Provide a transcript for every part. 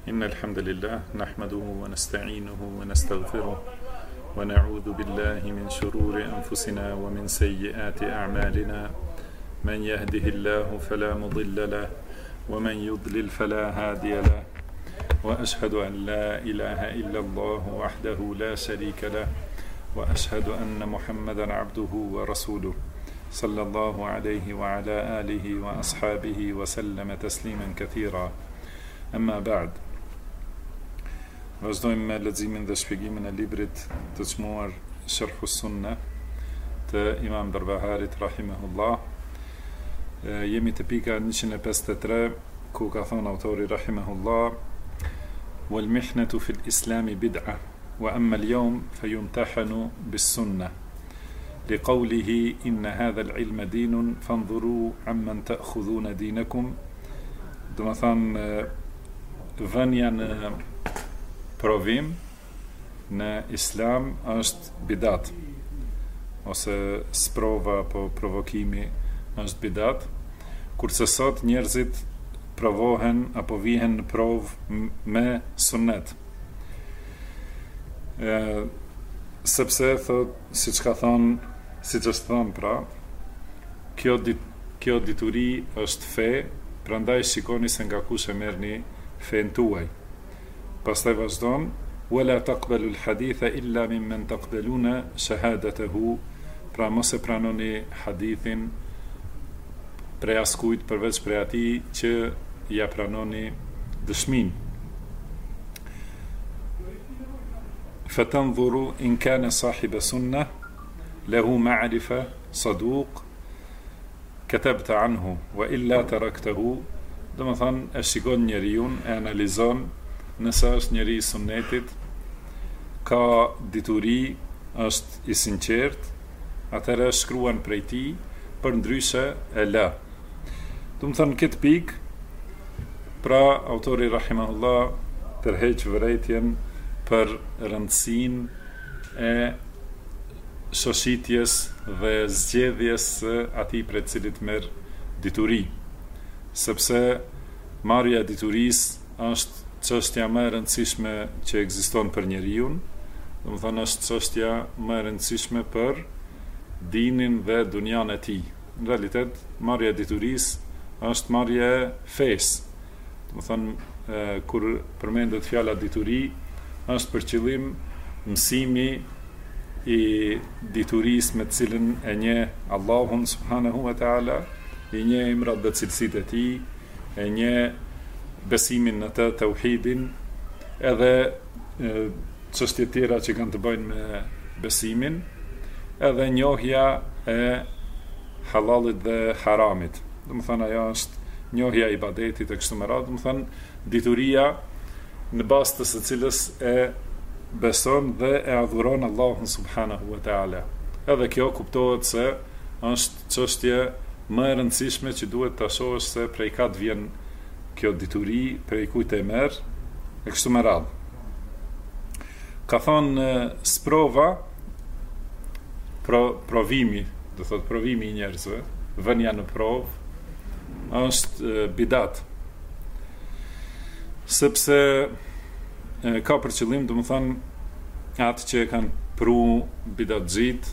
إن الحمد لله نحمده ونستعينه ونستغفره ونعوذ بالله من شرور أنفسنا ومن سيئات أعمالنا من يهده الله فلا مضل له ومن يضلل فلا هادي له وأشهد أن لا إله إلا الله وحده لا شريك له وأشهد أن محمدا عبده ورسوله صلى الله عليه وعلى آله وأصحابه وسلم تسليما كثيرا أما بعد. Vazhdojmë me leximin dhe shpjegimin e librit të çmuar Sharh us-Sunnah të Imam Barbaharit rahimahullah. Jemi te pika 153 ku ka thënë autori rahimahullah: "Wal mihnatu fil Islam bid'ah wa amma al-yawm fayumtahanu bis-sunnah liqawlihi inna hadha al-ilma dinun fanzuru amman ta'khudhuna dinakum." Do të thonë vënia në provim në Islam është bidat, ose sprova apo provokimi është bidat, kurse sot njerëzit provohen apo vihen në provë me sunnet. Sepse thot, siç është thënë pra, kjo dituri është fe, prandaj shikoni se nga kush e merrni fen tuaj. Pastaj vazhdon: "Wala taqbalu al-haditha illa mimman taqbaluna shahadatahu", pra mos e pranoni hadithin prej askujt përveç prej atij që ja pranoni dëshminë. "Fatanzuru in kana sahiba sunnah lahu ma'rifa saduq katabta anhu wa illa taraktahu", do të thonë e shikon njeriu, e analizon, nëse është njeri i sunnetit, ka dituri, është i sinqert, atëherë shkruan prej tij, për ndryshe e la. Do të thonë këtë pikë, pra autori rahimahullah tërheq vërejtjen për rëndësinë e shoshitjes dhe zgjedhjes së atij prej cilit merr dituri, sepse marrja e diturisë është çështja më e rëndësishme që ekziston për njeriu, do të thonë është çështja më e rëndësishme për dinin dhe dunjan e tij. Në realitet, marrja e diturisë është marrja e fesë. Do të thonë kur përmendet fjala dituri, është për qëllim mësimi i diturisë me të cilën e njeh Allahun subhanahu wa taala, i njeh emrat dhe cilësitë e tij, e njeh besimin në të tauhidin, edhe çështje tjera që kanë të bëjnë me besimin, edhe njohja e halalit dhe haramit. Do të thonë ajo është njohja e ibadetit e kështu me radhë, do të thonë dituria në bazë të së cilës e beson dhe e adhuron Allahun subhanahu wa taala. Edhe kjo kuptohet se është çështje më e rëndësishme që duhet ta shohësh se prej ka të vjen kjo dituri, prej kujt e merr, e kështu me radhë. Ka thonë sprova, provimi, do thot provimi i njerëzve, vënia në provë, është bidat. Sepse ka për qëllim, do të thonë, atë që kanë pru bidatxhit,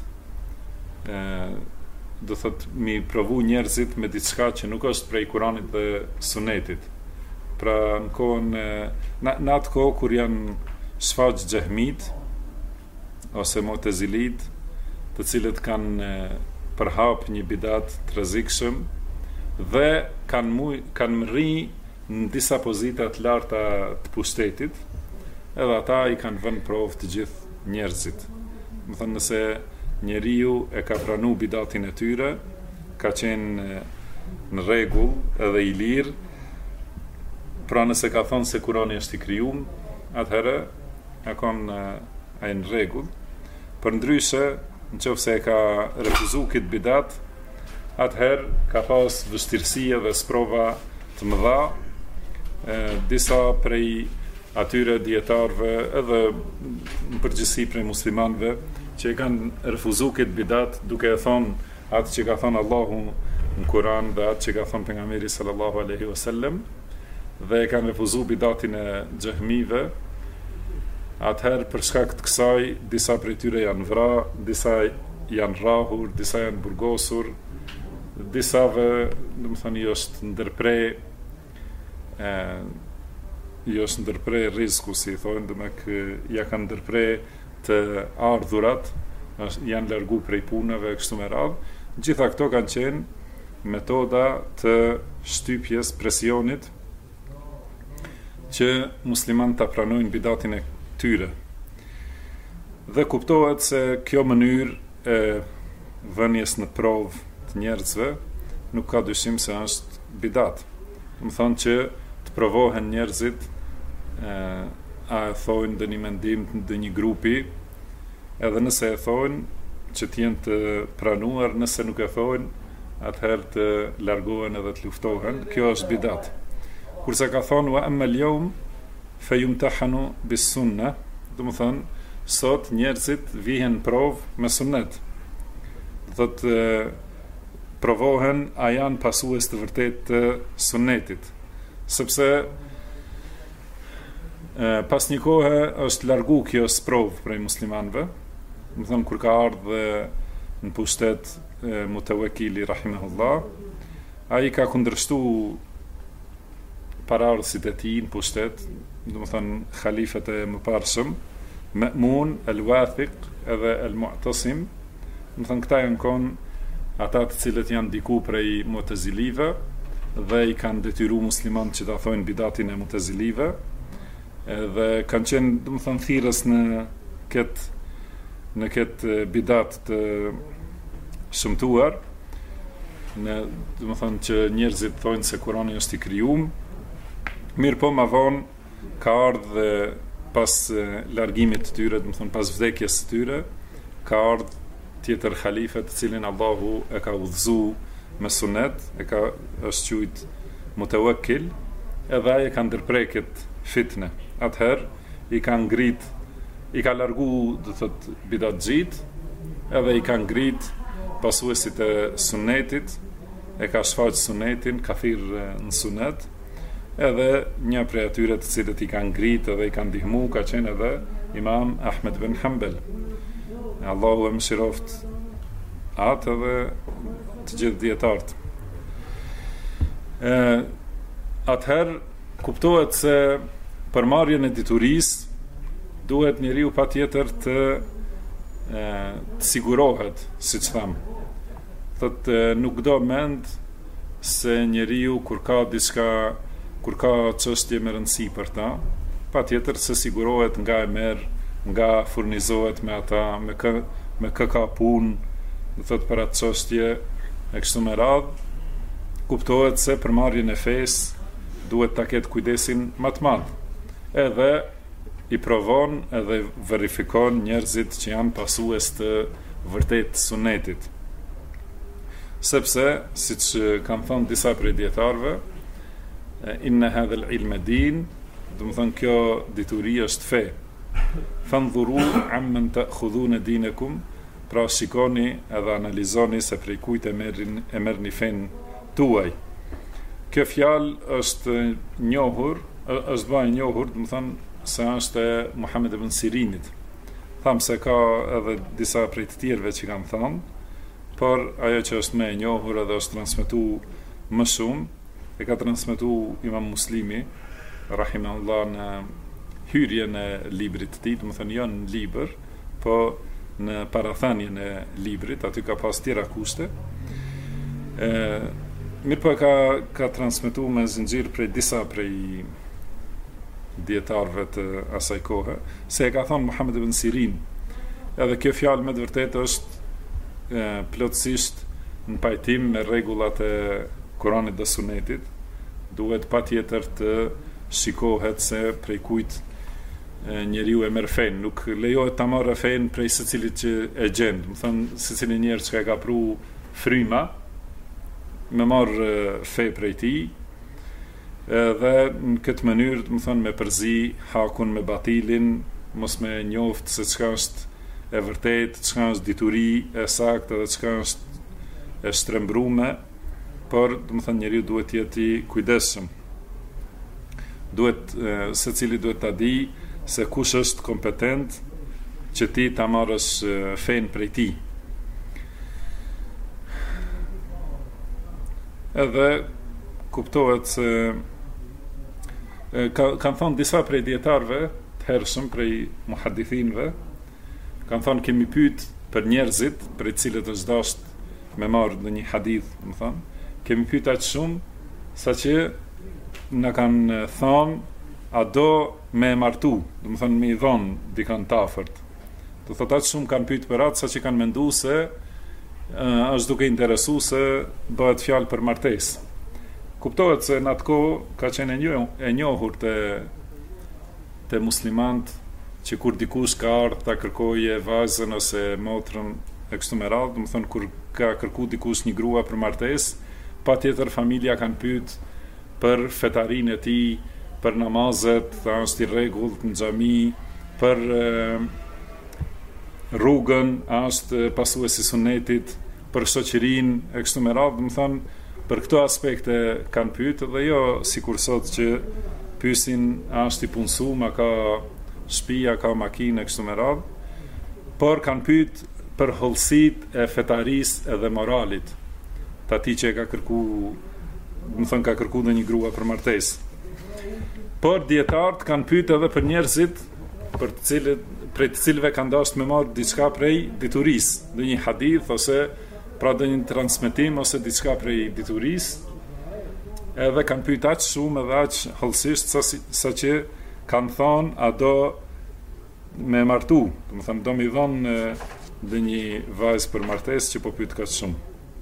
do thot mi provu njerëzit me diçka që nuk është prej Kuranit dhe Sunetit. Pra në kohën në atë kohë kur janë shfaq xehmit ose mu'tazilit, të cilët kanë përhap një bidat të rrezikshëm dhe kanë mri në disa pozita të larta të pushtetit, edhe ata i kanë vënë provë të gjithë njerëzit. Do thënë, nëse njeriu e ka pranu bidatin e tyre, ka qenë në rregull edhe i lirë, pra nëse ka thonë se Kurani është i krijuar, atëherë e kanë ai në rregull. Përndryshe, nëse e ka refuzuar këtë bidat, atëherë ka pas vështirësi dhe sprova të mëdha. Disa prej atyre dietarëve edhe në përgjithësi prej muslimanëve që e kanë refuzuar këtë bidat, duke e thonë atë që ka thonë Allahu në Kur'an dhe atë që ka thënë pejgamberi sallallahu alaihi wasallam, dhe e kanë refuzu bidatin e xehmive, atëherë për shkak të kësaj disa prej tyre janë vra, disa janë rrahur, disa janë burgosur, disave, domethënë jo është ndërprej rizku, si thonë, domethënë ja kanë ndërprej të ardhurat, janë largu prej punëve kështu me radhë. Gjitha këto kanë qenë metoda të shtypjes, presionit që musliman ta pranojnë bidatin e tyre. Dhe kuptohet se kjo mënyrë e vënies në provë të njerëzve nuk ka dyshim se është bidat. Do të thonë që të provohen njerëzit, a e thojnë dhe një mendim dhe një grupi, edhe nëse e thojnë që t'jenë të pranuar, nëse nuk e thojnë, atëherë të largohen edhe të luftohen. Kjo është bidat. Kurse ka thonë wa amma al-yawm fayumtahanu bis-sunnah, do të thonë sot njerëzit vihen provë me sunnet. Do të provohen a janë pasues të vërtet të sunnetit, sepse pas një kohe është largu kjo sprovë prej muslimanëve. Do të thonë kur ka ardhur në pushtet Mutawakkili rahimahullah, ai ka kundërshtu paraardhësit e tij në pushtet, do të thonë khalifët e mëparshëm, Ma'mun, al-Wathiq edhe al-Mu'tasim. Do të thonë këta janë kon ata të cilët janë diku prej Mu'tazilive dhe i kanë detyru muslimanët që ta thojnë bidatin e Mu'tazilive, dhe kanë qenë, do të thonë, thirrës në këtë bidat të shëmtuar, do të thonë që njerëzit thonë se Kurani është i krijuar. Mirë po ma vonë ka ardhur pas largimit të tyre, do të thonë pas vdekjes së tyre, ka ardhur tjetër halife të cilin Allahu e ka udhëzu me sunet, është quajt Mutawakkil, edhe ai e ka ndërprer këtë fitne. Atëherë i ka ngrit, i ka largu, do të thotë, bidatxhit, edhe i ka ngrit pasuesit e sunetit, e ka shfaq sunetin, ka thirrë në sunet, edhe një prej atyre të cilët i ka ngrit edhe i ka ndihmu ka qenë edhe Imam Ahmed bin Hanbal. Allahu e mëshiroft atë dhe të gjithë dietarët. Atëherë kuptohet se për marrjen e diturisë duhet njeriu patjetër të sigurohet, siç tham. Thotë nuk do mend se njeriu kur ka çështje me rëndësi për ta, patjetër se sigurohet nga e merr, nga furnizohet me ata, me kë ka punë, do thotë për atë çështje e kështu me radhë. Kuptohet se për marrjen e fesë duhet ta ketë kujdesin më të madh. Edhe i provon edhe verifikon njerëzit që janë pasues të vërtet sunetit. Sepse, siç kanë thënë disa prej dietarëve, inna hadha al-ilma din, do të thonë kjo dituri është fe. Fandhuru amman ta'khudhuna dinakum, pra shikoni edhe analizoni se prej kujt e merrni fen tuaj. Kjo fjalë është njohur, është bëj njohur, do të thonë se është e Muhammed ibn Sirinit. Tham se ka edhe disa prej të tjerëve që kanë thënë, por ajo që është më e njohur edhe është transmetuar më shumë, e ka transmetuar Imam Muslimi rahimahullah në hyrjen e librit të tij, do të thonë jo në libër, po në parathënien e librit, aty ka pas tjera kushte. Mirë po ka transmetuar me zinxhir prej disa prej dietarëve të asaj kohe, se e ka thënë Muhammed ibn Sirin. Edhe kjo fjalë me të vërtetë është plotësisht në pajtim me rregullat e Kuranit dhe Sunetit. Duhet patjetër të shikohet se prej kujt njeriu e merr fen, nuk lejohet ta marrë fen prej secilit që e gjen. Do të thonë secili njerëz që ka pru fryma me marr fe prej tij, dhe në këtë mënyrë, do të thonë, me përzi hakun me batilin, mos me njoft se çka është e vërtet, çka është dituri e saktë dhe çka është e shtrembruar, por do të thonë njeriu duhet të jetë i kujdesshëm. secili duhet ta di se kush është kompetent që ti ta marrësh fen prej tij. Edhe kuptohet se kanë thonë disa prej dietarëve të hershëm prej muhaddithinëve, kanë thonë kemi pyet për njerëzit për cilët është dashur me marrë në një hadith, më thonë, kemi pyet aq shumë saqë na kanë thonë a do me martu, do më thonë me i dhonë dikën të afërt. Do thotë aq shumë kanë pyet për atë saqë kanë menduar se është duke interesu se bëhet fjalë për martesë. Kuptohet se në atë kohë ka qenë e njohur te muslimant që kur dikush ka ardhur ta kërkojë vajzën ose motrën e kështu me radhë, do të thonë kur ka kërku dikush një grua për martesë, patjetër familja kanë pyet për fetarinë e tij, për namazet, a është i rregullt në xhami, për rrugën, a është pasuesi i sunetit, për shoqërinë e kështu me radhë, do të thonë për këto aspekte kanë pyetur dhe jo sikur sot që pyesin a është i punësuar, a ka shtëpi, a ka makinë kështu me radhë, por kanë pyet për hollësitë e fetarisë edhe moralit të atij që ka kërku, do të thonë ka kërku në një grua për martesë. Por dietarët kanë pyet edhe për njerëzit për të cilëve kanë dashur me marrë diçka prej diturisë, në një hadith ose pra dhe një transmetim ose diçka prej diturisë, edhe kanë pyet aq shumë edhe aq hollësisht saqë kanë thonë a do me martu, do të thonë do mi dhonë dhe një vajzë për martesë që po pyet kaq shumë.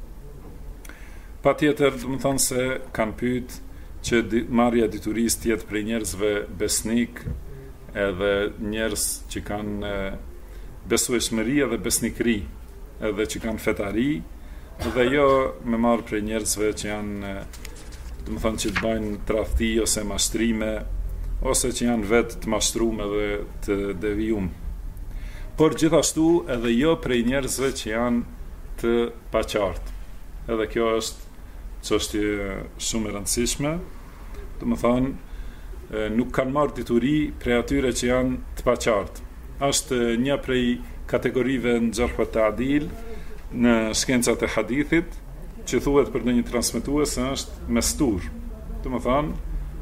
Patjetër do të thonë se kanë pyet që marrja diturisë të jetë prej njerëzve besnik, edhe njerëz që kanë besueshmëri edhe besnikëri, edhe që kanë fetari, dhe jo me marrë prej njerëzve që janë, do të thonë që të bajnë tradhti ose mashtrime, ose që janë vetë të mashtruar dhe të devijum. Por gjithashtu edhe jo prej njerëzve që janë të paqartë. Edhe kjo është çështje shumë e rëndësishme, do të thonë nuk kanë marrë dituri prej atyre që janë të paqartë. Është një prej kategorive në jarh wa ta'dil në shkencat e hadithit, që thuhet për një transmetues se është mestur. Do të thonë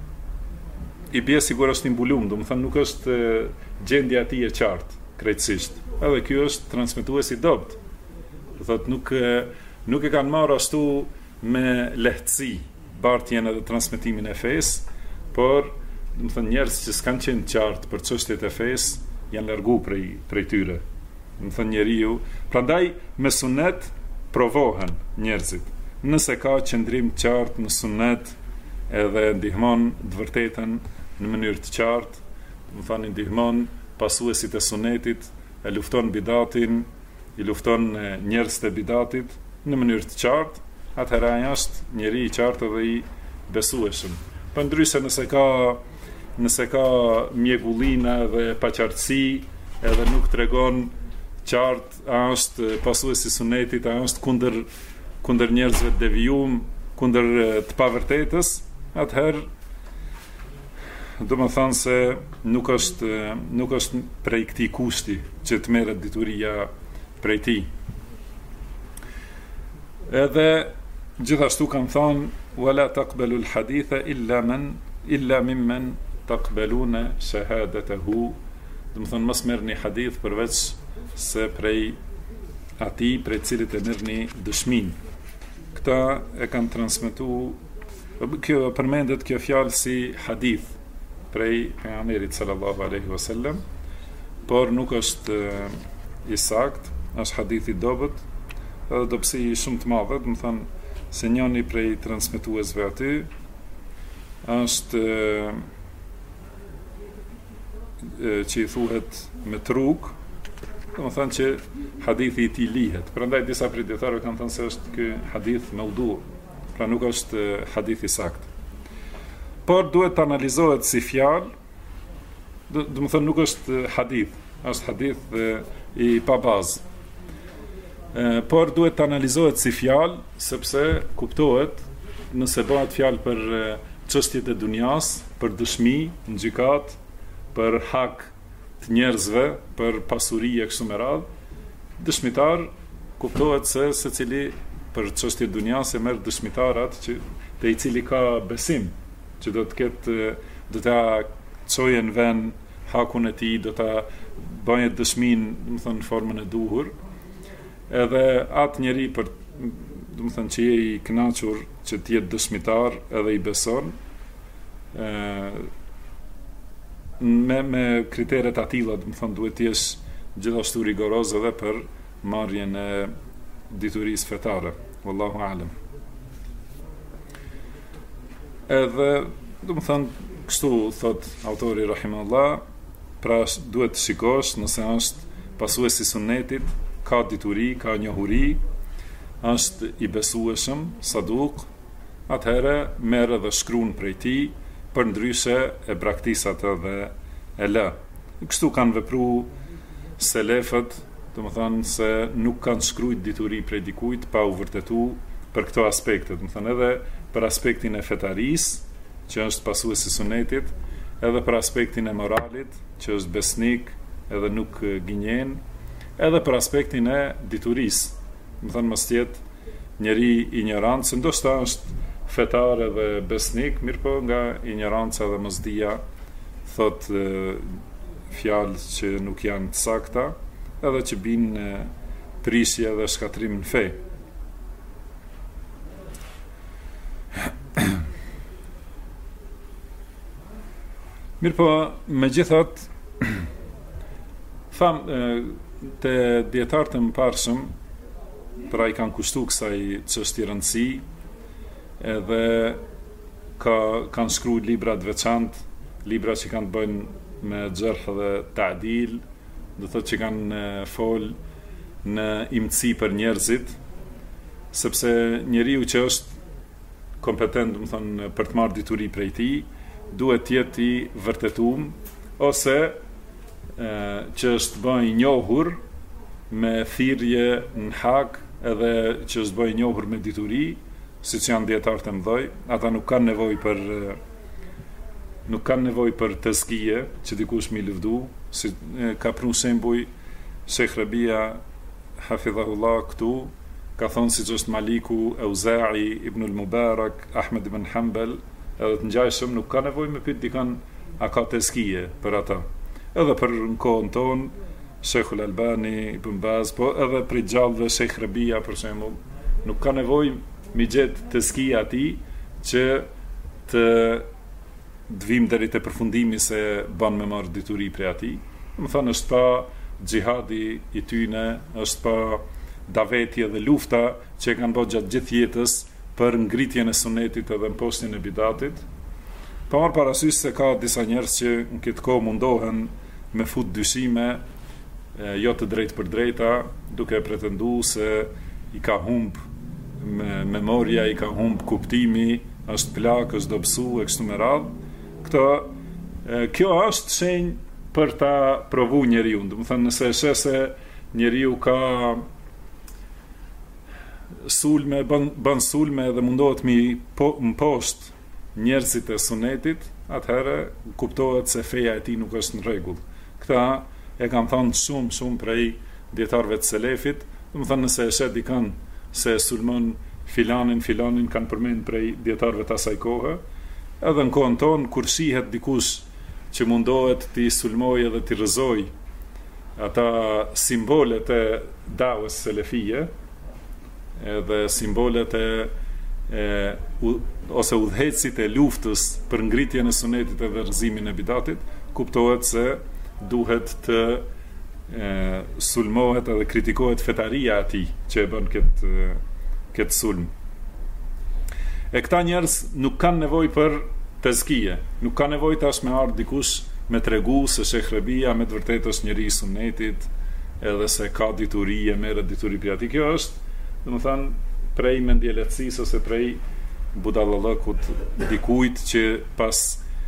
i bie sigur është i mbulum, do të thonë nuk është gjendja e tij e qartë krejtësisht. Edhe ky është transmetues i dobët. Do thotë nuk e kanë marrë ashtu me lehtësi bartjen edhe transmetimin e fesë, por do të thonë njerëz që s'kan qenë qartë për çështjet e fesë janë largu prej tyre. Do të thonë njeriu, prandaj me sunet provohen njerëzit. Nëse ka qëndrim të qartë në sunet edhe ndihmon të vërtetën në mënyrë të qartë, do të thonë ndihmon pasuesit e sunetit, e lufton bidatin, i lufton njerëzit e bidatit në mënyrë të qartë, atëherë ai është njeri i qartë dhe i besueshëm. Për ndryshe nëse ka mjegullina dhe paqartësi, edhe nuk tregon qartë, a është pasuesi i sunetit, a është kundër njerëzve të devijum, kundër të pavërtetës, atëherë do të thonë se nuk është prej këtij kushti që të merret dituria prej tij. Edhe gjithashtu kanë thonë wala taqbalu al-haditha illa mimman taqbaluna shahadatahu, do të thonë mos merrni hadith përveç se prej atij prej cilit e merrni dëshminë. Këta e kanë transmetuar, kjo përmendet kjo fjalë si hadith prej pejgamberit sallallahu alaihi wasallam, por nuk është i saktë, është hadith i dobët, edhe dobësi shumë të madhe, do të thonë se njëri prej transmetuesve aty është që i thuhet Metruk, do të thonë që hadithi i tij lihet. Prandaj disa prej dietarëve kanë thënë se është ky hadith maudu, pra nuk është hadith i saktë. Por duhet të analizohet si fjalë, do të thonë nuk është hadith, është hadith i pa bazë. Por duhet të analizohet si fjalë, sepse kuptohet nëse bëhet fjalë për çështjet e dunjas, për dëshmi në gjykat, për hak të njerëzve, për pasuri e kështu me radhë, dëshmitar kuptohet se secili për çështje dunjase merr dëshmitarat që te i cili ka besim, që do të ketë, do ta çojë në vend hakun e tij, do ta bëjë dëshminë, do të thonë në formën e duhur, edhe atë njeri për, do të thonë që je i kënaqur që të jetë dëshmitar edhe i beson, me kriteret atilla, do të thonë duhet të jesh gjithashtu rigoroz edhe për marrjen e diturisë fetare. Wallahu alem. Edhe, do të thonë, kështu thot autori rahimahullah, pra duhet të shikosh nëse është pasuesi i sunnetit, ka dituri, ka njohuri, është i besueshëm, saduk, atëherë merr edhe shkruan prej tij, për ndryshe e braktisat edhe e lë. Kështu kanë vepru selefët, do të thonë se nuk kanë shkruajt dituri prej dikujt pa u vërtetu për këto aspekte, do të thonë edhe për aspektin e fetarisë, që është pasuesi i sunetit, edhe për aspektin e moralit, që është besnik, edhe nuk gënjen, edhe për aspektin e diturisë. Do të thonë mos jetë njeri ignorant, se ndoshta është fetar edhe besnik, mirë po nga ignoranca dhe mosdia thot fjalë që nuk janë të sakta, edhe që binë prishje dhe shkatrim në fe. Mirë po, me gjithat, tham, të djetarët e më parshëm, pra i kanë kushtu kësaj çështje rëndësi, edhe kanë shkruar libra të veçantë, libra që kanë të bëjnë me xherh dhe ta'dil, do thotë që kanë fol në imtësi për njerëzit, sepse njeriu që është kompetent, do të thonë, për të marrë dituri prej tij, duhet të jetë i vërtetuar ose që është bën i njohur me thirrje në hak, edhe që është bën i njohur me dituri, siç janë dietarët e mëdhej, ata nuk kanë nevojë për tezkije që dikush mi lëvdu, si ka pru shembuj Sheikh Rabia hafidhahullah këtu, ka thonë siç është Maliku, Auza'i, Ibn al-Mubarak, Ahmed ibn Hanbal, edhe të ngjajshëm nuk ka nevojë me pyet dikon a ka tezkije për ata. Edhe për në kohën tonë, Sheikh al-Albani, Ibn Baz, po edhe për gjallëve Sheikh Rabia për shembull, nuk ka nevojë mi gjetë të skija ati që të dvim deri te përfundimi se ban me marrë dituri prej ati. Më thënë është pa xhihadi i tyne, është pa davetje dhe lufta që kanë bërë gjatë gjithë jetës për ngritjen e sunetit edhe mposhtjen e bidatit. Pa marrë parasysh se ka disa njerëz që në këtë kohë mundohen me fut dyshime, jo të drejtë për drejta, duke pretenduar se i ka humb memoria, i ka humb kuptimi, është plak, është dobësu e kështu me radhë. Kjo është shenjë për ta provu njeriu. Do të thënë nëse e sheh se njeriu ka sulme, bën sulme dhe mundohet mposht njerëzit e sunetit, atëherë kuptohet se feja e tij nuk është në rregull. Këta e kanë thënë shumë prej dietarëve të selefit. Do të thënë nëse e sheh dikën se sulmon filanin kanë përmend prej dietarëve të asaj kohe, edhe në kohën tonë kur shihet dikush që mundohet t'i sulmoj edhe t'i rrëzoj ata simbolet e dawes selefie, edhe simbolet ose udhëhecit e luftës për ngritjen e sunetit edhe rrëzimin e bidatit, kuptohet se duhet të sulmohet edhe kritikohet fetaria e tij që e bën këtë sulm. E këta njerëz nuk kanë nevojë për tezkije, nuk kanë nevojë tash me ardh dikush me tregu se Sheikh Rabia me të vërtetë është njeri i sunetit, edhe se ka dituri e merret dituri prej atij. Kjo është, domethënë, prej mendjelehtësisë ose prej budallallëkut dikujt që pas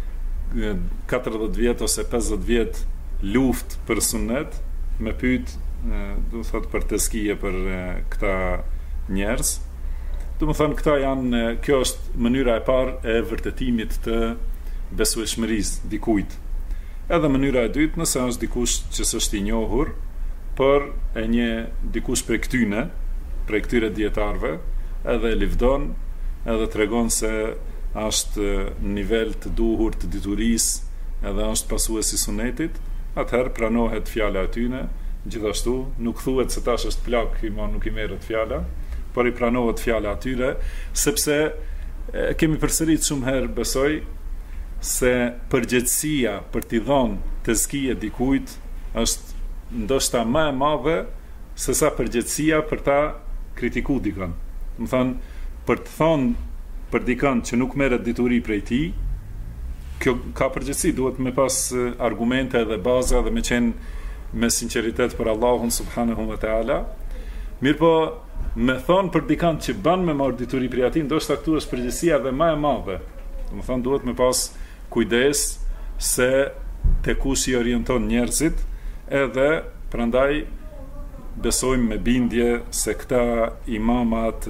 40 vjet ose 50 vjet luftë për sunet, me pyet, do të thotë për tezkije për këta njerëz. Do të thonë këta janë, kjo është mënyra e parë e vërtetimit të besueshmërisë dikujt. Edhe mënyra e dytë, nëse është dikush që s'është i njohur, por e një dikush prej këtyre dietarëve, edhe e livdon, edhe tregon se është në nivel të duhur të diturisë, edhe është pasues i sunetit, atëherë pranohet fjala e tyre. Gjithashtu nuk thuhet se tash është plak, nuk i merret fjala, por i pranohet fjala atyre, sepse kemi përsërit shumë herë, besoj, se përgjegjësia për t'i dhënë tezkije dikujt është ndoshta më e madhe se sa përgjegjësia për ta kritiku dikën. Më thënë, për të thonë për dikën që nuk merret dituri prej tij, kjo ka përgjegjësi, duhet me pas argumente dhe baza dhe me qenë me sinqeritet për Allahun subhanahu wa taala. Mirë po, me thonë për dikant që ban me marrë dituri prej atij, ndoshta këtu është përgjegjësia dhe më e madhe. Do të thonë, duhet me pas kujdes se te kush i orienton njerëzit, edhe prandaj besojmë me bindje se këta imamat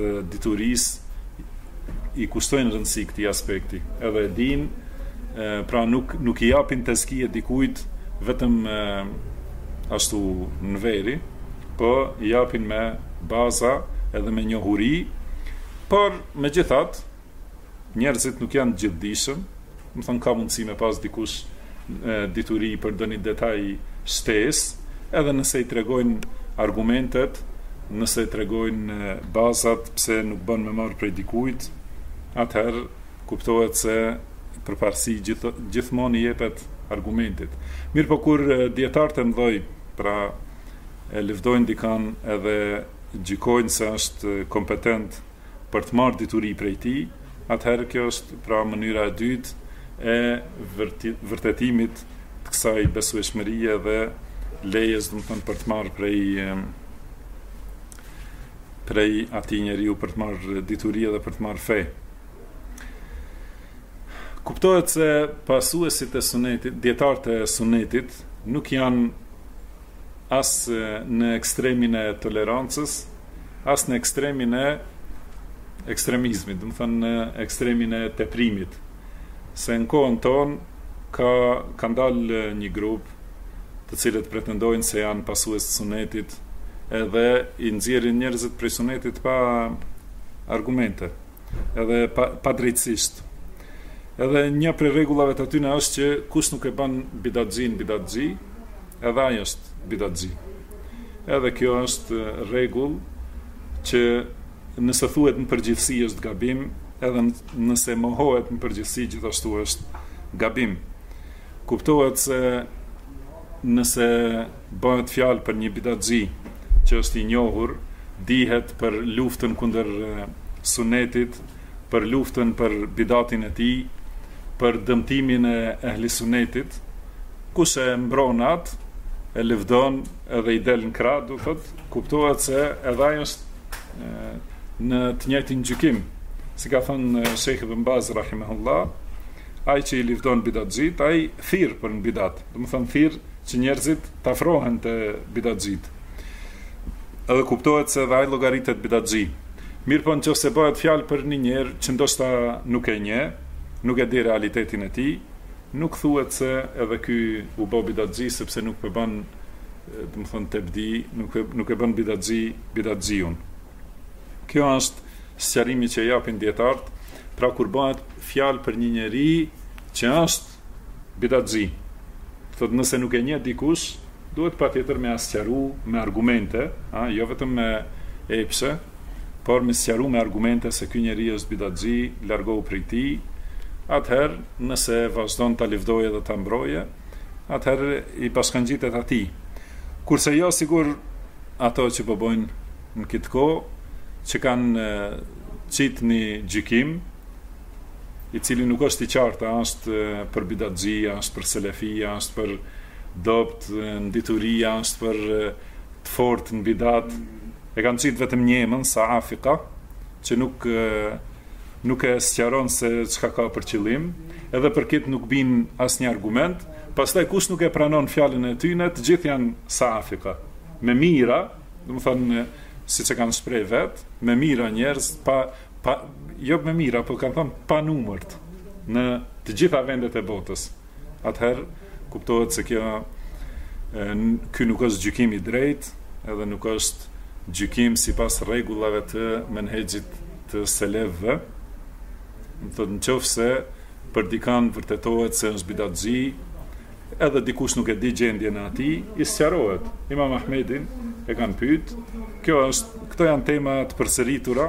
diturisë i kushtojnë rëndësi këtij aspekti. Edhe e din, pra nuk i japin tezkije dikujt vetëm ashtu në veri, po i japin me baza edhe me njohuri, por megjithatë njerëzit nuk janë gjithdijshëm. Më thënë, ka mundësi me pas dikush dituri për ndonjë detaj shtesë, edhe nëse i tregojnë argumentet, nëse i tregojnë bazat pse nuk bën me marrë prej dikujt, atëherë kuptohet se përparësi gjithmonë i jepet argumentit. Mirë po, kur dietarët e mëdhoj, pra e lëvdojnë dikan edhe gjykojnë se është kompetent për të marrë dituri prej tij, atëherë kjo është pra mënyra e dytë e vërtetimit të kësaj besueshmërie dhe lejes, do të thënë, për të marrë prej atij njeriu, për të marrë dituri dhe për të marrë fe. Kuptohet se pasuesit e sunetit, dietarët e sunetit, nuk janë as në ekstremin e tolerancës, as në ekstremin e ekstremizmit, do të thënë në ekstremin e teprimit. Se në kohën tonë ka ndalë një grup të cilët pretendojnë se janë pasues të sunetit, edhe i nxjerrin njerëzit prej sunetit pa argumente, edhe pa drejtësisht. Edhe një prej rregullave të tyre është që kush nuk e bën bidatxhin bidatxhi, edhe ai është bidatxhi. Edhe kjo është rregull që nëse thuhet në përgjithësi është gabim, edhe nëse mohohet në përgjithësi gjithashtu është gabim. Kuptohet se nëse bëhet fjalë për një bidatxhi që është i njohur, dihet për luftën kundër sunetit, për luftën për bidatin e tij, për dëmtimin e ehli sunetit, kush e mbron atë, e lëvdon edhe i del në krah, do thotë, kuptohet se edhe ai është në të njëjtin gjykim. Si ka thënë Sheikh Ibn Baz rahimahullah, ai që i lëvdon bidatxhit, ai thirr për në bidat. Do të thonë thirr që njerëzit të afrohen te bidatxhit. Edhe kuptohet se edhe ai llogaritet bidatxhi. Mirë po, nëse bëhet fjalë për një njerëz që ndoshta nuk e njeh, nuk e di realitetin e tij, nuk thuhet se edhe ky u bë bidatxhi sepse nuk e bën, do të thonë tebdi, nuk e bën bidatxhiun. Kjo është sqarimi që japin dietarët, pra kur bëhet fjalë për një njeri që është bidatxhi. Thotë, nëse nuk e njeh dikush, duhet patjetër me sqaru me argumente, jo vetëm me epse, por me sqaru me argumente se ky njeri është bidatxhi, largohu prej tij. Atëherë, nëse vazhdon ta lëvdojë dhe ta mbrojë, atëherë i bashkangjitet atij. Kurse jo sigur ato që po bojnë në këtë kohë, që kanë qitë një gjykim, i cili nuk është i qartë, është për bidatxhi, është për selefi, është për dopt në dituri, është për të fortë në bidat. E kanë qitë vetëm një emën, Saafika, që nuk e sqaron se çka ka për qëllim, edhe për këtë nuk bin asnjë argument. Pastaj kush nuk e pranon fjalën e tyre, të gjithë janë Saafika. Me mira, do të thonë, siç e kanë shpreh vet, me mira njerëz, jo me mira, por kanë thënë pa numërt në të gjitha vendet e botës. Atëherë kuptohet se ky nuk është gjykim i drejtë, edhe nuk është gjykim sipas rregullave të menhexhit të selefëve. Do të thotë nëse për dikën vërtetohet se është bidatxhi, edhe dikush nuk e di gjendjen e atij, i sqarohet. Imam Ahmedin e kanë pyet. Këto janë tema të përsëritura,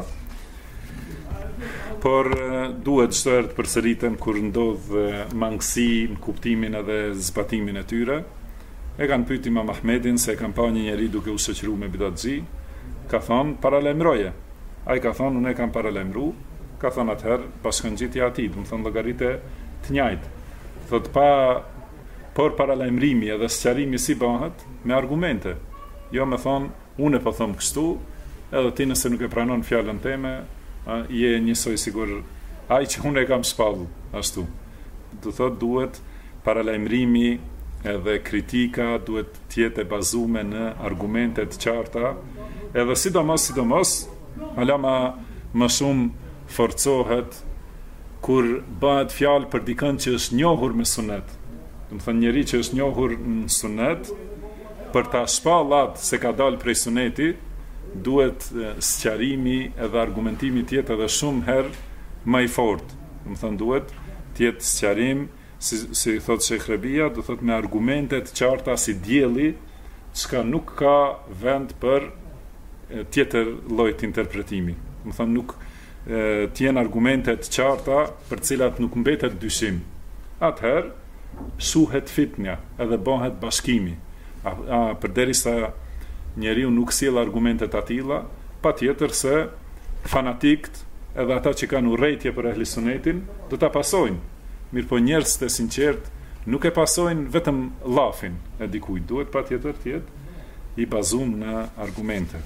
por duhet çdo herë të përsëriten kur ndodh mangësi në kuptimin edhe zbatimin e tyre. E kanë pyet Imam Ahmedin se kanë pa një njeri duke u shoqëruar me bidatxhi, ka thonë paralajmëroje. Ai ka thonë unë e kam paralajmëruar, ka thonë atëherë bashkëngjitja e atij, do të thonë llogaritë të njëjtë. Thotë por paralajmërimi edhe sqarimi si bëhet me argumente. Jo me thonë unë po them kështu, edhe ti nëse nuk e pranon fjalën time, je njësoj sigur ai që unë e kam shpallur ashtu. Do thotë duhet paralajmërimi edhe kritika duhet të jetë e bazuar në argumente të qarta, edhe sidomos hala më shumë forcohet kur bëhet fjalë për dikën që është njohur me sunet. Do të thonë njëri që është njohur në sunet, për ta shpallat se ka dalë prej suneti, duhet sqarimi edhe argumentimi të jetë edhe shumë herë më i fortë. Do të thonë duhet të jetë sqarim si thot Sheikh Rabia, do thot me argumente të qarta si dielli, çka nuk ka vend për tjetër lloj të interpretimi. Do thon nuk të jenë argumente të qarta për të cilat nuk mbetet dyshim. Atëherë shuhet fitnja edhe bëhet bashkimi. Përderisa njeriu nuk sjell argumente të tilla, patjetër se fanatikët edhe ata që kanë urrëtie për ehli sunetin do ta pasojnë. Mirë po njerëz të sinqert nuk e pasojnë vetëm llafin e dikujt, duhet patjetër të jetë i bazuar në argumente.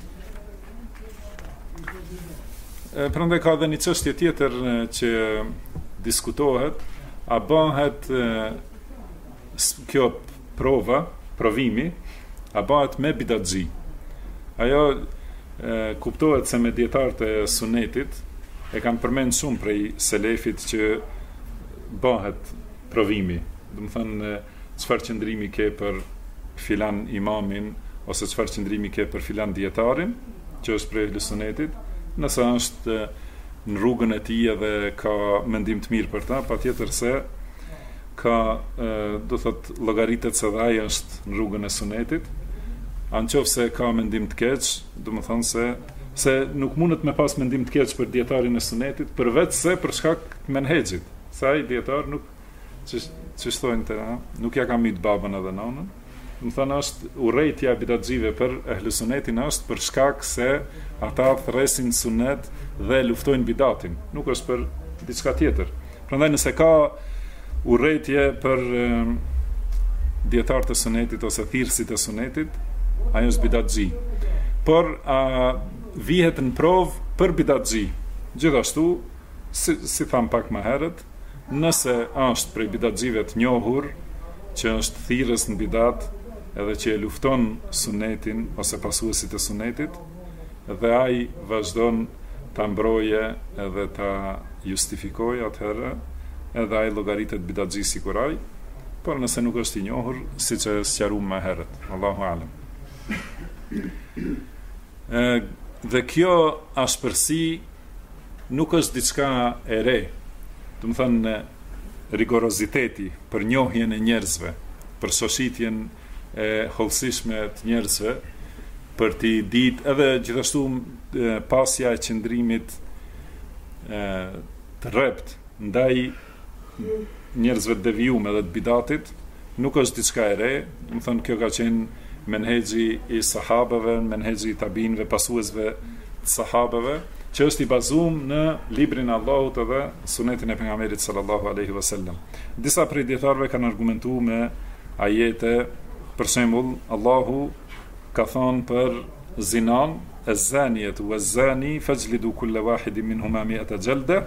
Prandaj ka edhe një çështje tjetër që diskutohet, a bëhet kjo provimi, a bëhet me bidatxhi. Ajo kuptohet se me dietarët e sunetit e kanë përmend shumë prej selefit që bëhet provimi. Do të thënë çfarë qëndrimi ke për filan imamin ose çfarë qëndrimi ke për filan dietarin që është prej sunetit. Nëse është në rrugën e tij edhe ka mendim të mirë për ta, patjetër se ka do thot llogaritet se dhe ai është në rrugën e sunetit. Anëse ka mendim të keq, do të thonë se nuk mundet me pas mendim të keq për dietarin e sunetit, përveç se për shkak të menhexhit. Sa i dietar nuk çështojnë të nuk ja ka mit babën edhe nënën. Do të thonë është urrëtia e bidatxhive për ehli sunetin është për shkak se ata thresin sunet dhe luftojnë bidatin, nuk është për diçka tjetër. Prandaj nëse ka urrëtie për dietarët e sunetit ose thirrësit e sunetit, ajo është bidatxhi. Por vihet në provë për bidatxhi. Gjithashtu, si tham pak më herët, nëse është prej bidatxhive të njohur, që është thirrës në bidat, edhe që e lufton sunetin ose pasuesit e sunetit, dhe ai vazhdon ta mbroje edhe ta justifikojë atëherë, edhe ai llogaritet bidatxhi sikur ai, por nëse nuk është i njohur, siç e sqaruam më herët. Allahu alem. Dhe kjo ashpërsi nuk është diçka e re. Do të thënë rigoroziteti për njohjen e njerëzve, për shoshitjen e hollësishme të njerëzve, për t'i ditë edhe gjithashtu pasja e qëndrimit të rrept ndaj njerëzve të devijuar edhe të bidatit, nuk është diçka e re. Do të thënë kjo ka qenë menhexhi i sahabeve, menhexhi i tabinëve, pasuesve të sahabeve, që është i bazuar në librin e Allahut edhe sunetin e pejgamberit sallallahu alaihi wasallam. Disa prej dietarëve kanë argumentuar me ajete, për shembull, Allahu ka thënë për zinan, az-zaniyatu waz-zani fajlidu kulla wahidin minhuma 100 jalda.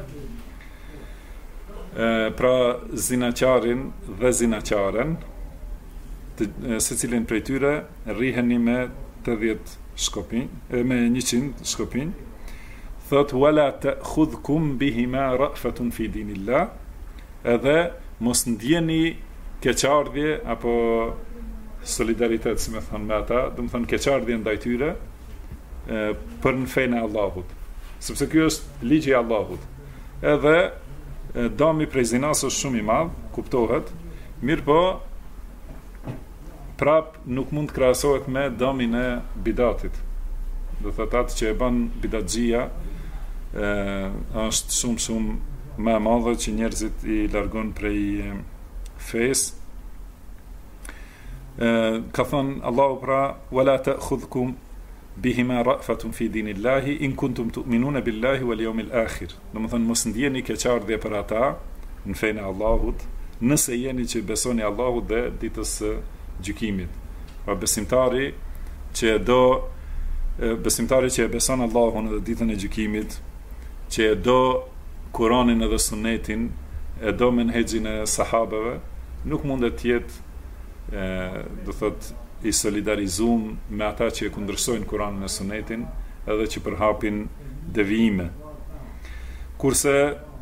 Pra zinaqarin dhe zinaqaren, secilin prej tyre rriheni me 80 shkopinj, me 100 shkopinj. Thot wala ta'khudhukum bihima ra'fatun fi dinillah, edhe mos ndjeni keqardhje apo solidaritet, si me thënë me ata, do të thënë keqardhje ndaj tyre për në fejnë e Allahut, sepse ky është ligji i Allahut. Edhe dami prej zinas është shumë i madh, kuptohet, mirë po prap nuk mund të krahasohet me damin e bidatit. Do thotë atë që e bën bidatxhia është shumë më e madhe që njerëzit i largon prej fesë. Ka thënë Allahu pra wala ta'khudhukum bihima ra'fatun fi dinillahi in kuntum tu'minuna billahi wal yawmil akhir. Domethënë mos ndjeni keqardhje për ata në fenë e Allahut, nëse jeni që besoni Allahut dhe ditës së gjykimit. Pa besimtari që e beson Allahun dhe ditën e gjykimit, që e do Kur'anin edhe Sunetin, e do menhexhin e sahabeve, nuk mundet të jetë do thot i solidarizuar me ata që e kundërsojnë Kur'anin e Sunetin edhe që përhapin devijime. Kurse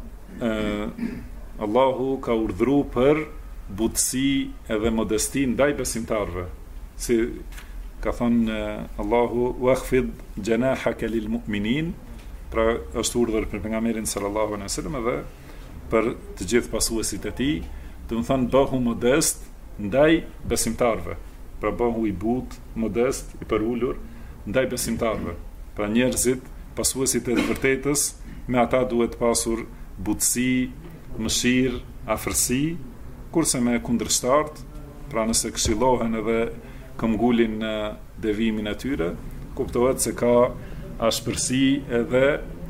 Allahu ka urdhëruar për butësi edhe modesti ndaj besimtarëve. Si ka thënë Allahu wakhfid janahaka lil mu'minin, pra është urdhër për pejgamberin sallallahu alaihi wasallam edhe për të gjithë pasuesit e tij, do të thënë bëhu modest ndaj besimtarëve. Pra bëhu i butë, modest, i përulur ndaj besimtarëve. Pra njerëzit, pasuesit e të vërtetës, me ata duhet pasur butësi, mëshirë, afërsi, kurse me kundërshtarët, pra nëse këshillohen edhe këmbgulin në devimin e tyre, kuptohet se ka ashpërsi edhe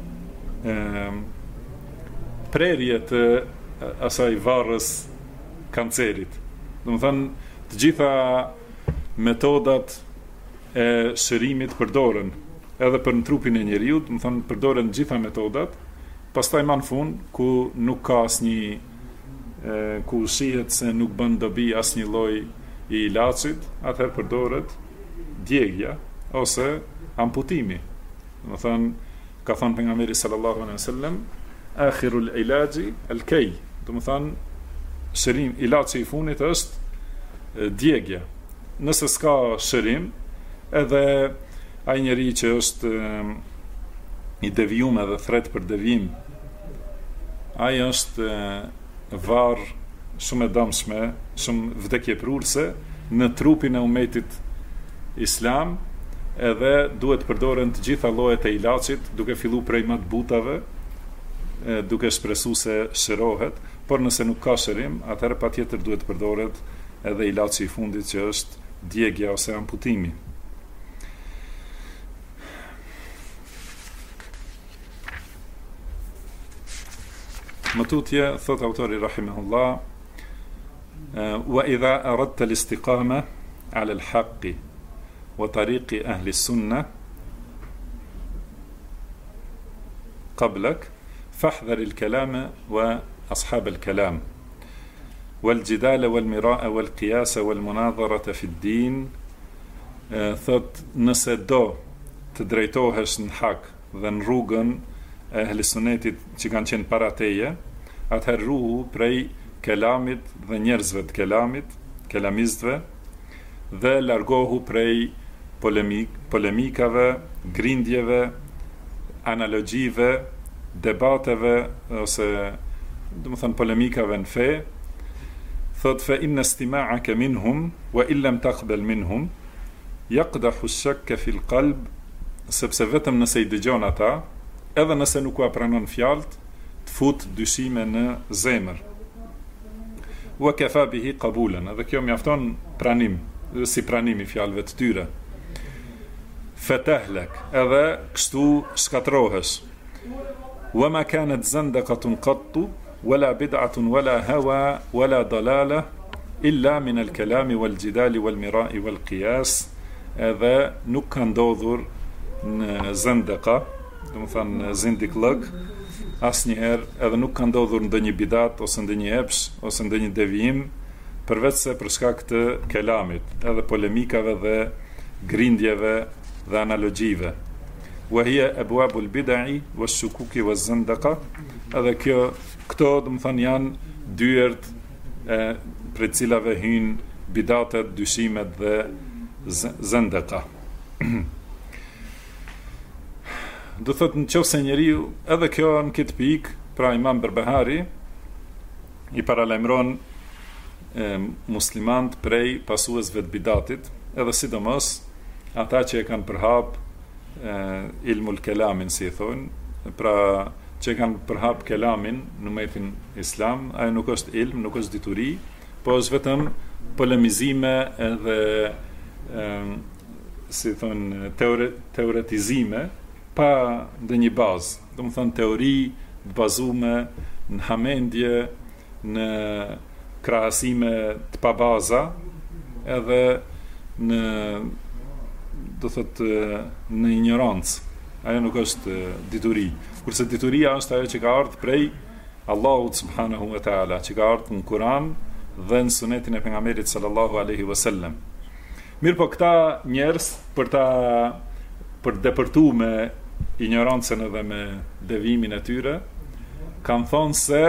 prerje të asaj varrës kancerit. Do të thënë, të gjitha metodat e shërimit përdoren edhe për në trupin e njeriut, do të thënë përdoren gjitha metodat, pastaj më në fund ku nuk ka asnjë ku shihet se nuk bën dobi asnjë lloj i ilaçit, atëherë përdoret djegja ose amputimi. Do të thënë, ka thënë pejgamberi sallallahu alaihi wasallam, akhirul ilaji al-kay. Do të thënë, shërim, ilaçi i fundit është djegja. Nëse s'ka shërim, edhe ai njeri që është i devijuar edhe thret për devijim, ai është varr shumë e dëmshme, shumë vdekjeprurse në trupin e umetit islam, edhe duhet përdoren të gjitha llojet e ilaçit, duke filluar prej më të butave, duke shpresuar se shërohet, por nëse nuk ka shërim, atëherë patjetër duhet përdoret edhe ilaçi i fundit që është djegja ose amputimi. Më tutje, thot autori rahimahullah, wa idha aradta al-istiqama ala al-haqqi wa tariqi ahli sunnah qablak fahdhar al-kalama wa ashab al-kalam والجدال والمراء والقياس والمناظرة في الدين. Thot, nëse do të drejtohesh në hak dhe në rrugën e ehli sunetit që kanë qenë para teje, atëherë ruhu prej kelamit dhe njerëzve të kelamit, kelamistëve, dhe largohu prej polemikave, grindjeve, analogjive, debateve ose, do të thënë, polemikave në fe. Thot, fa inna istima'aka minhum wa illam taqbal minhum yaqdahu ash-shakka fi al-qalb, sepse vetëm nëse i dëgjon ata, edhe nëse nuk u pranon fjalët, të fut dyshime në zemër. Wa kafa bihi qabulan, edhe kjo mjafton pranim, si pranimi fjalëve të tyre. Fatahlak, edhe kështu shkatrohesh. Wa ma kanat zandaqatun qattu wala bid'atun wala hawa wala dalala illa min al-kalami wal-jidali wal-mira'i wal-qiyas. Edhe nuk ka ndodhur në zëndëka, do të thënë zindiklëk, asnjëherë, edhe nuk ka ndodhur ndonjë bidat ose ndonjë epsh ose ndonjë devijim, përveç se për shkak të kelamit, edhe polemikave dhe grindjeve dhe analogjive. Wa hiya abwabul bid'i wash-shukuki waz-zandaqa. Edhe këto, do të thënë, janë dyert për cilave hyn bidatet, dyshimet dhe zendeka. Do thot në qoftë se njeriu, edhe kjo në këtë pikë, pra Imam Berbehari i paralajmëron muslimant prej pasuesve të bidatit, edhe sidomos ata që e kanë përhap ilmul kelamin, si e thonë, pra që e kanë përhap kelamin në metin islam, ajo nuk është ilm, nuk është dituri, po është vetëm polemizime edhe si thonë teoretizime pa ndonjë bazë, do të thonë teori të bazume në hamendje, në krahasime të pa baza, edhe në do thotë në ignorancë. Ajo nuk është dituri. Kurse dituria është ajo që ka ardhur prej Allahut subhanahu wa taala, që ka ardhur në Kur'an dhe në sunetin e pejgamberit sallallahu alaihi wasallam. Mirë, po këta njerëz për depërtuar me ignorancën edhe me devimin e tyre, kanë thonë se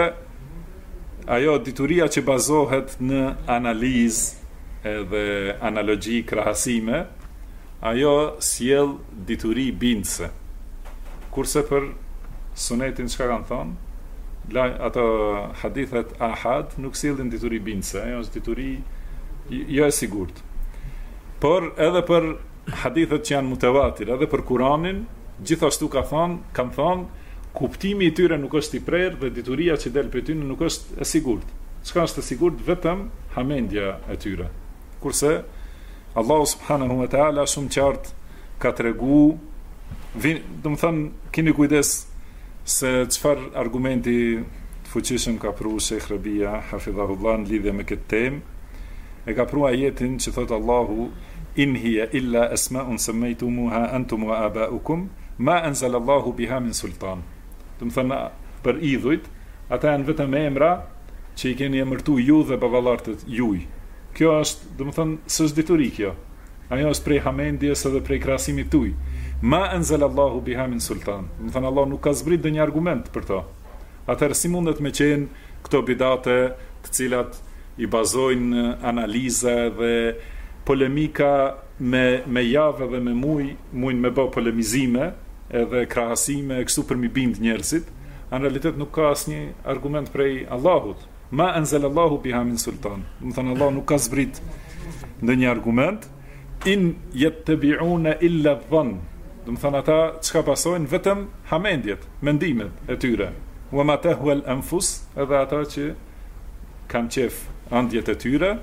ajo dituria që bazohet në analizë edhe analogji, krahasime, ajo sjell dituri bindse. Kurse për sunetin çka kanë thonë, ato hadithet ahad nuk sjellin dituri bindse, ajo është dituri jo e sigurt. Por edhe për hadithet që janë mutawatir, edhe për Kur'anin, gjithashtu kanë thonë, kuptimi i tyre nuk është i prerë dhe dituria që del prej tyre nuk është e sigurt. Çka është e sigurt? Vetëm hamendja e tyre. Kurse Allahu subhanahu wa taala shumë qartë ka tregu, do të thënë, keni kujdes se çfarë argumenti të fuqishëm ka pru Sheikh Rabia hafidhahullah në lidhje me këtë temë. E ka pru ajetin që thot Allahu: in hiya illa asma'un sammaytumuha antum wa aba'ukum ma anzala Allahu biha min sultan. Do të thënë, për idhujt, ata janë vetëm emra që i keni emërtu ju dhe baballartët juj. Kjo është, do të thënë, s'është dituri kjo. Ajo është prej hamendjes edhe prej krahasimit tuaj. Ma anzala Allahu biha min sultan. Do të thënë, Allah nuk ka zbrit ndonjë argument për to. Atëherë si mundet me qenë këto bidate të cilat i bazojnë analiza dhe polemika me javë dhe me mujnë me bë polemizime edhe krahasime kështu për mi bind njerëzit, në realitet nuk ka asnjë argument prej Allahut. Ma anzala Allahu biha min sultan. Do të thënë, Allah nuk ka zbrit ndonjë argument. In yattabi'una illa dhann. Do të thënë, ata çka pasojnë vetëm hamendjet, mendimet e tyre. Wa ma tahwa al-anfus, edhe ata që kanë qef andjet e tyre.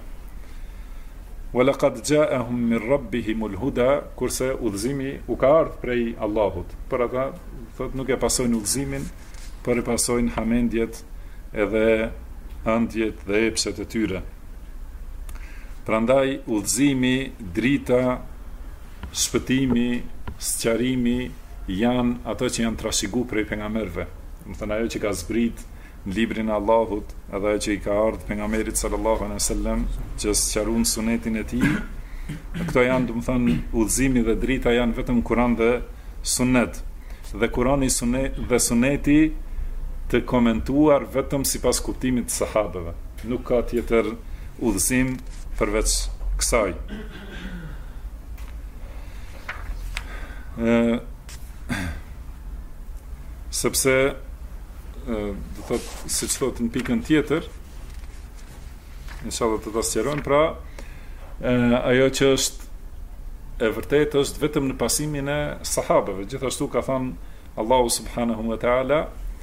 Wa laqad ja'ahum min rabbihimul huda, kurse udhëzimi u ka ardhur prej Allahut. Por ata thotë nuk e pasojnë udhëzimin, por e pasojnë hamendjet edhe andjet dhe epshet e tyre. Prandaj udhëzimi, drita, shpëtimi, sqarimi janë ato që janë trashëguar prej pejgamberëve. Do të thënë, ajo që ka zbrit në librin e Allahut, edhe ajo që i ka ardhur pejgamberit sallallahu alaihi wasallam, që sqaron sunetin e tij. Këto janë, do të thënë, udhëzimi dhe drita janë vetëm Kur'an dhe Sunet. Dhe Kur'ani dhe Suneti të komentuar vetëm sipas kuptimit të sahabëve. Nuk ka tjetër udhëzim përveç kësaj. Sepse do thot, siç thot në pikën tjetër, inshallah të ta sqarojmë, pra ajo që është e vërtetë është vetëm në pasimin e sahabëve. Gjithashtu ka thënë Allahu subhanahu wa taala,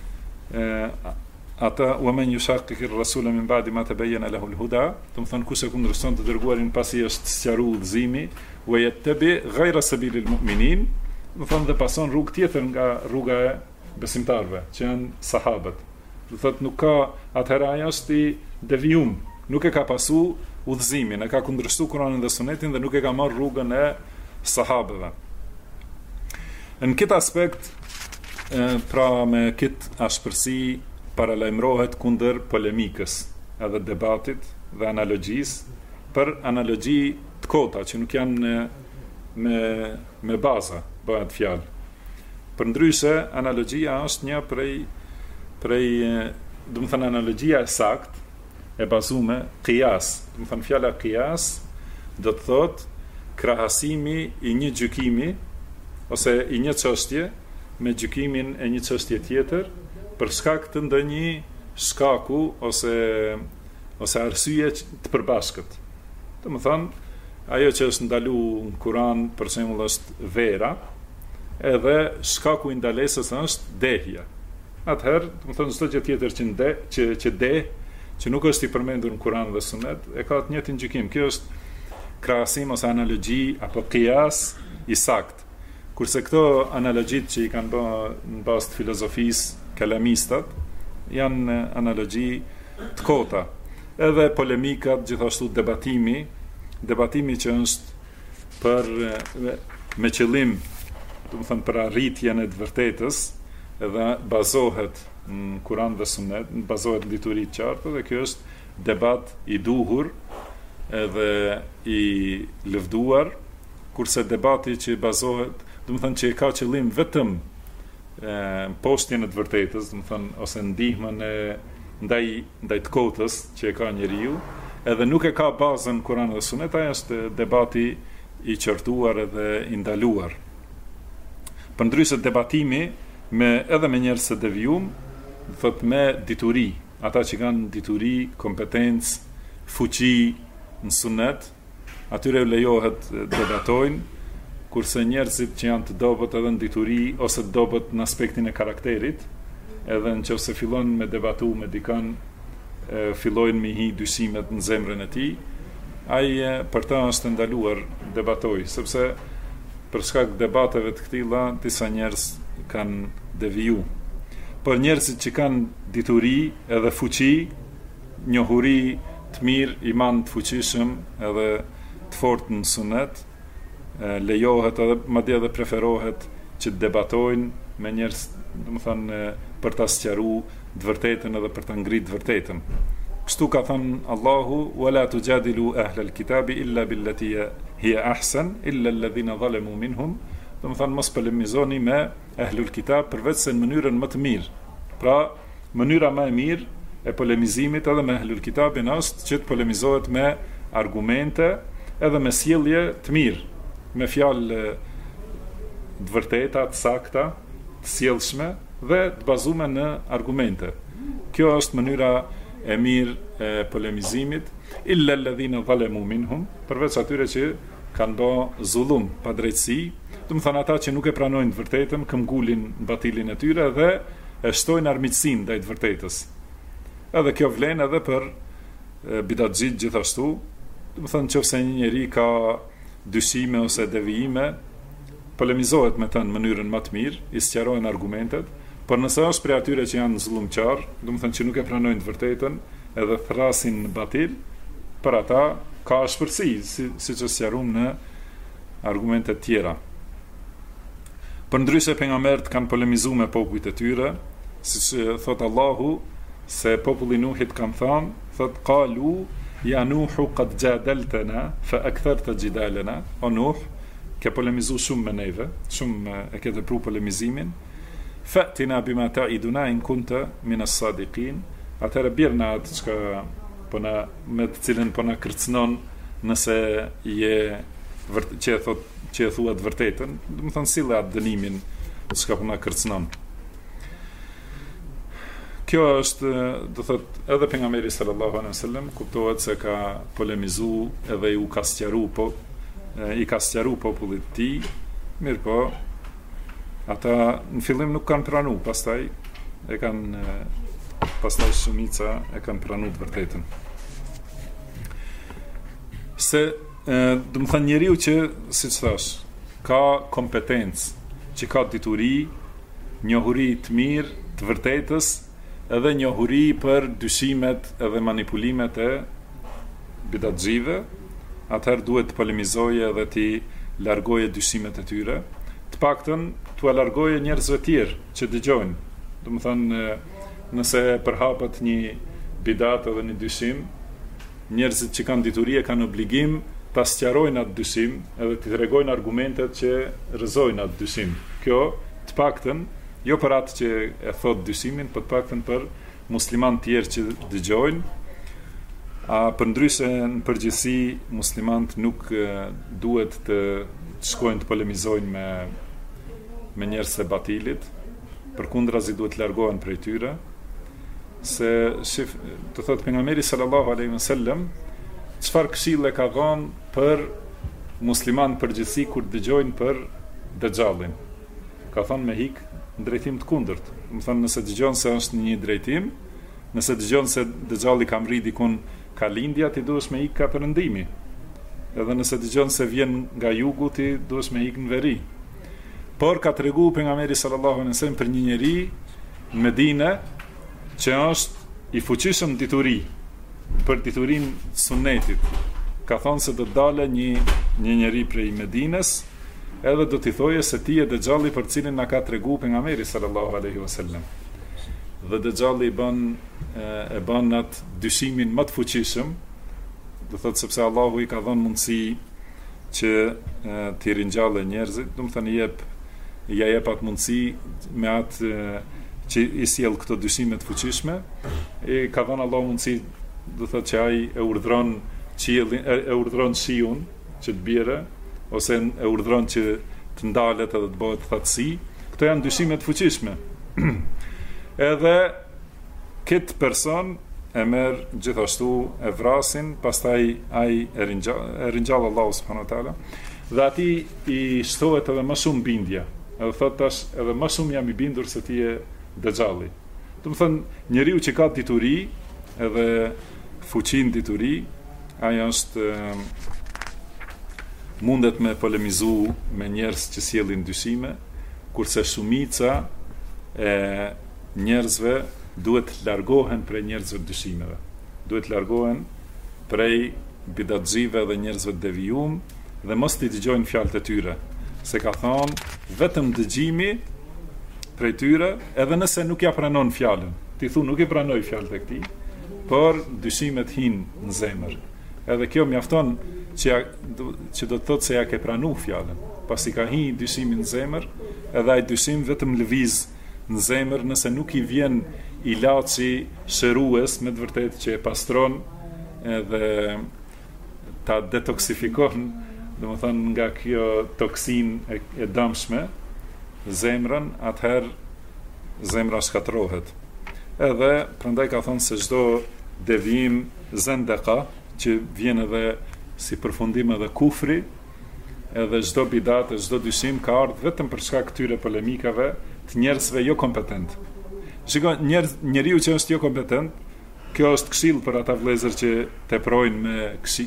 ata wa man yushaqiqir rasula min ba'di ma tabayyana lahu al-huda, do të thonë, kush e kundërshton të dërguarin pasi është sqaruar udhëzimi, wa yattabi ghayra sabilil mu'minin, do të thonë, dhe pason rrugë tjetër nga rruga e besimtarëve, që janë sahabët. Do thotë, nuk ka, atëherë ajo është i devijum, nuk e ka pasu udhëzimin, e ka kundërshtu Kur'anin dhe Sunetin dhe nuk e ka marrë rrugën e sahabëve. Në këtë aspekt, pra me këtë ashpërsi, paralajmërohet kundër polemikës, edhe debatit dhe analogjisë, për analogji të kota që nuk janë me baza, bëhet fjalë. Përndryshe, analogjia është një prej do të thënë, analogjia e saktë e bazume qiyas. Do të thënë fjala qiyas do të thotë krahasimi i një gjykimi ose i një çështje me gjykimin e një çështje tjetër për shkak të ndonjë shkaku ose arsye të përbashkët. Do të thonë ajo që është ndaluar në Kur'an për shembull është vera, edhe shkaku i ndalesës është dehja. Atëherë, do të thonë çdo gjë tjetër që nuk është i përmendur në Kur'an dhe Sunet, e ka të njëjtin gjykim. Kjo është krahasim ose analogji apo qiyas i sakt. Kurse këto analogjit që i kanë bërë në bazë të filozofisë kalamistat janë analogji të kota. Edhe polemikat, gjithashtu debatimi që është me qëllim, do të thënë për arritjen e të vërtetës, edhe bazohet në Kur'an dhe Sunet, bazohet në dituri të qartë, dhe kjo është debat i duhur edhe i lëvduar, kurse debati që bazohet, do të thënë që ka qëllim vetëm poshtjen e të vërtetës, do të thënë ose ndihmën ndaj të kotës që e ka njeriu, edhe nuk e ka bazën në Kur'an dhe Sunet, ai është debati i qortuar edhe i ndaluar. Përndryshe debatimi edhe me njerëz të devijum, thot me dituri, ata që kanë dituri, kompetencë, fuqi në Sunet, atyre lejohet debatojnë, kurse njerëzit që janë të dobët edhe në dituri ose të dobët në aspektin e karakterit, edhe nëse fillon me debatu me dikan, fillojnë me hi dysimet në zemrën e tij, ai për ta është ndaluar debatoj, sepse për shkak debateve të këtilla disa njerëz kanë deviju. Por njerëzit që kanë dituri edhe fuqi, njohuri të mirë, iman të fuqishëm edhe të fortë në Sunet, lejohet edhe madje edhe preferohet që të debatojnë me njerëz, domethënë për ta sqaruar të vërtetën edhe për ta ngritur të vërtetën. Kështu ka thënë Allahu: "Wala tujadilu ahlal kitabi illa billati hiya ahsan illa alladhina zalamu minhum." Domethënë mos polemizoni me ahlul kitab përveç se në mënyrën më të mirë. Pra, mënyra më e mirë e polemizimit edhe me ahlul kitabin është që të polemizohet me argumente edhe me sjellje të mirë, me fjalë të vërteta, të sakta, të sjellshme dhe të bazuar në argumente. Kjo është mënyra e mirë e polemizimit, illa alladhina zalamu minhum, përveç atyre që kanë bërë zullum, pa drejtësi, do të thonë ata që nuk e pranojnë të vërtetën, këmbgulin batilin e tyre dhe e shtojnë armiqsinë ndaj të vërtetës. Edhe kjo vlen edhe për bidatxhit gjithashtu, do të thonë nëse një njeri ka dyshime ose devijime, polemizohet me të në mënyrën më të mirë, i sqarohen argumentet, por nëse është prej atyre që janë zullumqar, do të thonë që nuk e pranojnë të vërtetën edhe thrasin në batil, për ata ka shpërsi, siç është sqaruar në argumente tjera. Përndryshe pejgamberët kanë polemizuar me popujt e tyre, siç thot Allahu se populli Nuhit kanë thënë, thot qalu ya Nuhu qad jadaltana fa aktharta jidalana, o Nuh, ke polemizuar shumë me neve, shumë e ke tepruar polemizimin. Fa'tina bima ta'iduna in kunta min as-sadiqin. Atëherë bjerna atë me të cilën po na kërcënon nëse që e thua të vërtetën, do të thonë sille atë dënimin çka po na kërcënon. Kjo është, do thot, edhe pejgamberi sallallahu alaihi wasallam kuptohet se ka polemizuar edhe i ka sqaruar popullit të tij, mirë po ata në fillim nuk kanë pranuar, pastaj shumica e kanë pranuar të vërtetën. Se do të thënë njeriu që, siç thash, ka kompetencë, që ka dituri, njohuri të mirë të vërtetës, edhe njohuri për dyshimet edhe manipulimet e bidatxhive, atëherë duhet të polemizojë edhe të largoje dyshimet e tyre, të paktën t'u largoje njerëzve tjerë që dëgjojnë. Do të thënë, nëse përhapet një bidat edhe një dyshim, njerëzit që kanë dituri e kanë obligim ta sqarojnë atë dyshim edhe t'i tregojnë argumentet që rrëzojnë atë dyshim. Kjo të paktën jo për atë që e thot dyshimin, por të paktën për musliman tjerë që dëgjojnë, Përndryshe në përgjithësi muslimanët nuk duhet të shkojnë të polemizojnë me njerëz të batilit, përkundrazi duhet të largohen prej tyre, se të thotë pejgamberi sallallahu alaihi wasallam çfarë këshille ka dhënë për muslimanë përgjithësi kur dëgjojnë për Dejjalin. Ka thënë me hik në drejtim të kundërt. Do të thonë nëse dëgjon se është në një drejtim, nëse dëgjon se Dejjalli ka mri dikun ka lindja, ti duhesh me hik ka perëndimi. Edhe nëse dëgjon se vjen nga jugu, ti duhesh me hik në veri. Por ka tregu pejgamberi sallallahu alaihi wasallam për një njeri në Medinë që është i fuqishëm në dituri, për diturinë sunnetit. Ka thonë se do të dalë një njeri prej Medinës, edhe do t'i thoje se ti e Dejjalli për cilin na ka tregu pejgamberi sallallahu alaihi wasallam. Dhe Dejjalli e bën atë dyshimin më të fuqishëm, do thotë sepse Allahu i ka dhënë mundësi që t'i ringjallë njerëzit, do të thënë ja jep atë mundësi me atë që i sjell këto dyshime të fuqishme, e ka dhënë Allahu mundësi, do thotë që ai e urdhron qiellin, e urdhron shiun që të bjerë, ose e urdhron që të ndalet edhe të bëhet thatësi. Këto janë dyshime të fuqishme. Edhe këtë person e merr gjithashtu e vrasin, pastaj ai e ringjall Allahu subhanahu wa taala, dhe ati i shtohet edhe më shumë bindja. Edhe thot tash edhe më shumë jam i bindur se ti je Dejjalli. Do të thënë njeriu që ka dituri edhe fuqinë dituri, ai është mundet me polemizu me njerëz që sjellin dyshime, kurse shumica e njerëzve duhet të largohen prej njerëzve të dyshimeve. Duhet të largohen prej bidatxive dhe njerëzve të devijum dhe mos t'i dëgjojnë fjalët e tyre. Se ka thonë vetëm dëgjimi prej tyre, edhe nëse nuk ja pranon fjalën. Ti thu nuk i pranoj fjalët e këtij, por dyshimet hinë në zemër. Edhe kjo mjafton që do të thotë se ja ke pranu fjalën. Pasi ka hi dyshimin në zemër, edhe ai dyshim vetëm lëviz në zemër nëse nuk i vjen ilaçi shërues me të vërtetë që e pastron edhe ta detoksifikon, domethënë nga kjo toksinë e dëmshme zemrën, atëherë zemra shkatërrohet. Edhe prandaj ka thonë se çdo devijim zendeka që vjen edhe si përfundim edhe kufri, edhe çdo bidat, çdo dyshim ka ardhur vetëm për shkak këtyre polemikave të njerëzve jo kompetent. Shikoj, njeriu që është jo kompetent, kjo është këshill për ata vëllezër që teprojnë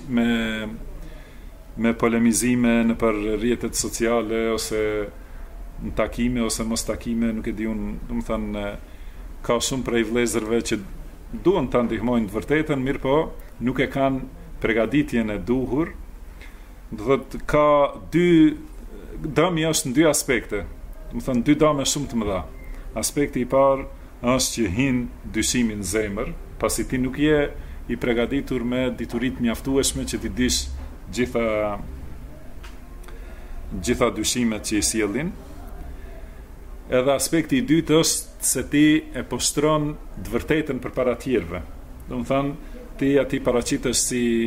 me polemizime në për rrjetet sociale ose në takime ose mos takime, nuk e di unë, domethënë ka shumë prej vëllezërve që duan ta ndihmojnë të vërtetën, mirë po nuk e kanë përgatitjen e duhur. Do thotë ka dëmi është në dy aspekte. Do thënë dy dëme shumë të mëdha. Aspekti i parë është që hin dyshimi në zemër, pasi ti nuk je i përgatitur me diturit mjaftueshme që ti dish gjitha dyshimet që i sjellin. Edhe aspekti i dytë është se ti e poshtron të vërtetën përpara tjerëve. Do thënë ti aty paraqitesh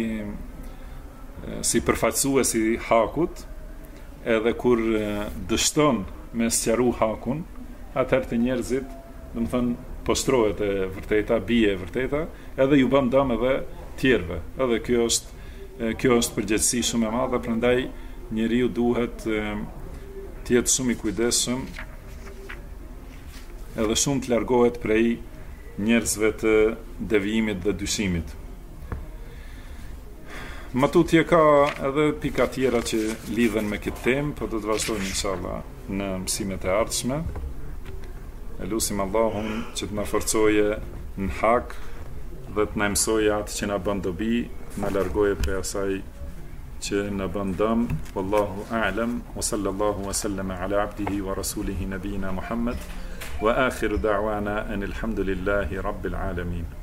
si përfaqësues i hakut, edhe kur dështon me sqaru hakun, atëherë të njerëzit, domethënë poshtrohet e vërteta, bie e vërteta, edhe ju bën dëm edhe tjerëve. Edhe kjo është përgjegjësi shumë e madhe, prandaj njeriu duhet të jetë shumë i kujdesshëm, edhe shumë të largohet prej njerëzve të devijimit dhe dyshimit. Matutje ka edhe pika tjera që lidhen me këtë temë, po do të vazhdojmë inshallah në mësimet e ardhshme. Elusim Allahun që të na forcoje në hak dhe të na mësojë atë që na bën dobi, na largoje prej asaj që na bën dëm. Wallahu a'lam, wa sallallahu wa sallama ala abdihi wa rasulihi nabina Muhammad, wa akhiru da'wana anil hamdulillahi rabbil alamin.